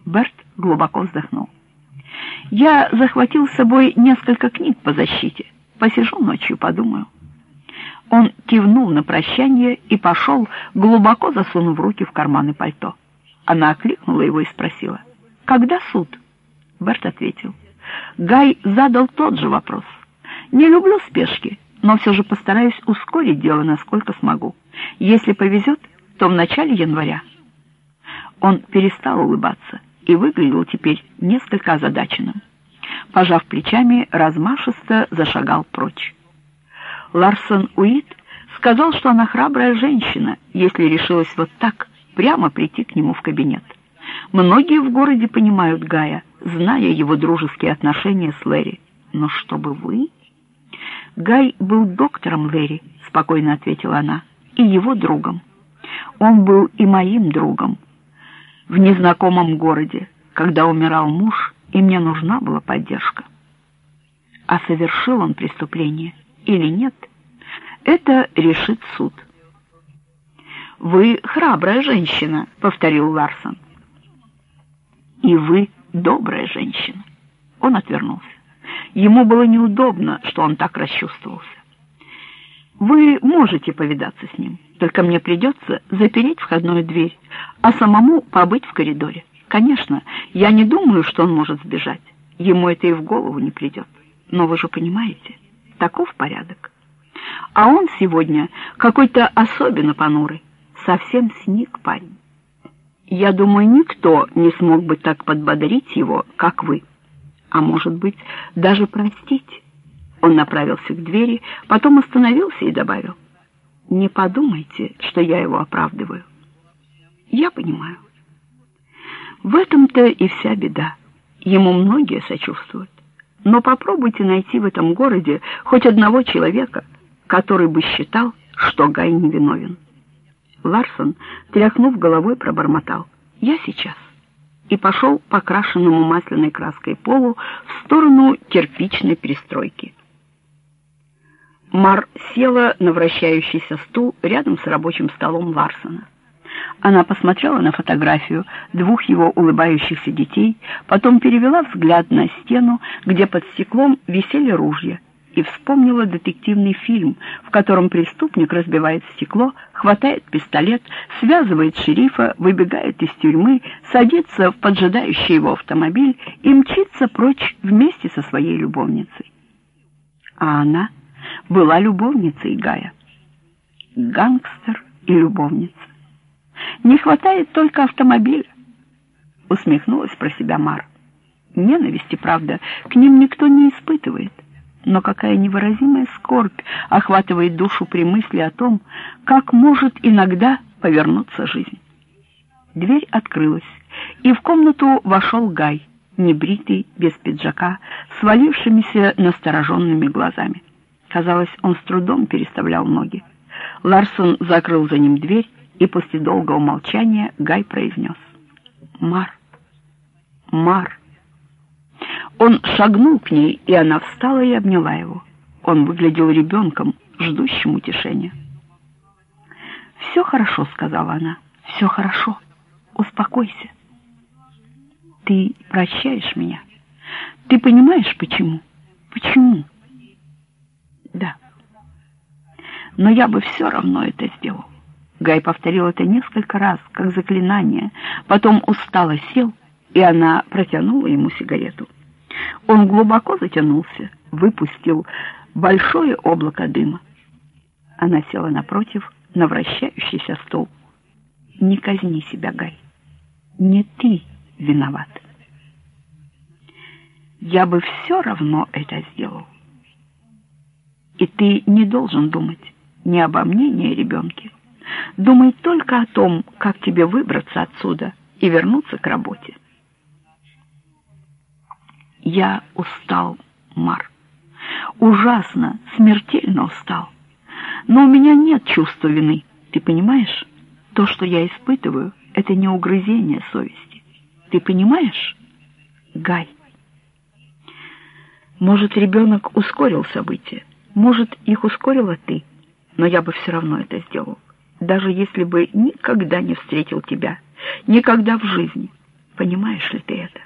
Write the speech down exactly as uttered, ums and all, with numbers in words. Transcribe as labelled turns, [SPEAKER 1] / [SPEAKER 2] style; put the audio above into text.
[SPEAKER 1] Берт глубоко вздохнул. «Я захватил с собой несколько книг по защите. Посижу ночью, подумаю». Он кивнул на прощание и пошел, глубоко засунув руки в карманы пальто. Она окликнула его и спросила: «Когда суд?» Берт ответил. Гай задал тот же вопрос. «Не люблю спешки, но все же постараюсь ускорить дело, насколько смогу. Если повезет, то в начале января». Он перестал улыбаться и выглядел теперь несколько озадаченным. Пожав плечами, размашисто зашагал прочь. Ларсон Уит сказал, что она храбрая женщина, если решилась вот так прямо прийти к нему в кабинет. Многие в городе понимают Гая, зная его дружеские отношения с Лэри. Но чтобы вы... Гай был доктором Лэри, спокойно ответила она, и его другом. Он был и моим другом. В незнакомом городе, когда умирал муж, и мне нужна была поддержка. А совершил он преступление или нет, это решит суд. «Вы храбрая женщина», — повторил Ларсон. «И вы добрая женщина». Он отвернулся. Ему было неудобно, что он так расчувствовался. «Вы можете повидаться с ним, только мне придется запереть входную дверь, а самому побыть в коридоре. Конечно, я не думаю, что он может сбежать. Ему это и в голову не придет. Но вы же понимаете, таков порядок. А он сегодня какой-то особенно понурый, совсем сник парень. Я думаю, никто не смог бы так подбодрить его, как вы. А может быть, даже простить». Он направился к двери, потом остановился и добавил: «Не подумайте, что я его оправдываю. Я понимаю. В этом-то и вся беда. Ему многие сочувствуют. Но попробуйте найти в этом городе хоть одного человека, который бы считал, что Гай невиновен». Ларсон, тряхнув головой, пробормотал: «Я сейчас», и пошел по крашенному масляной краской полу в сторону кирпичной пристройки. Мар села на вращающийся стул рядом с рабочим столом Ларсона. Она посмотрела на фотографию двух его улыбающихся детей, потом перевела взгляд на стену, где под стеклом висели ружья, и вспомнила детективный фильм, в котором преступник разбивает стекло, хватает пистолет, связывает шерифа, выбегает из тюрьмы, садится в поджидающий его автомобиль и мчится прочь вместе со своей любовницей. А она была любовницей Гая. Гангстер и любовница. Не хватает только автомобиля, усмехнулась про себя Мар. Ненависти, правда, к ним никто не испытывает, но какая невыразимая скорбь охватывает душу при мысли о том, как может иногда повернуться жизнь. Дверь открылась, и в комнату вошел Гай, небритый, без пиджака, свалившимися настороженными глазами. Казалось, он с трудом переставлял ноги. Ларсон закрыл за ним дверь, и после долгого молчания Гай произнес: «Мар, Мар». Он шагнул к ней, и она встала и обняла его. Он выглядел ребенком, ждущим утешения. «Все хорошо», — сказала она, — «все хорошо. Успокойся. Ты прощаешь меня? Ты понимаешь, почему? Почему?» «Да. Но я бы все равно это сделал». Гай повторил это несколько раз, как заклинание, потом устало сел, и она протянула ему сигарету. Он глубоко затянулся, выпустил большое облако дыма. Она села напротив на вращающийся стол. «Не казни себя, Гай. Не ты виноват. Я бы все равно это сделал. И ты не должен думать ни обо мне, ни о ребенке. Думай только о том, как тебе выбраться отсюда и вернуться к работе». «Я устал, Мар. Ужасно, смертельно устал. Но у меня нет чувства вины, ты понимаешь? То, что я испытываю, это не угрызение совести. Ты понимаешь, Гай? Может, ребенок ускорил события, может, их ускорила ты, но я бы все равно это сделал, даже если бы никогда не встретил тебя, никогда в жизни. Понимаешь ли ты это?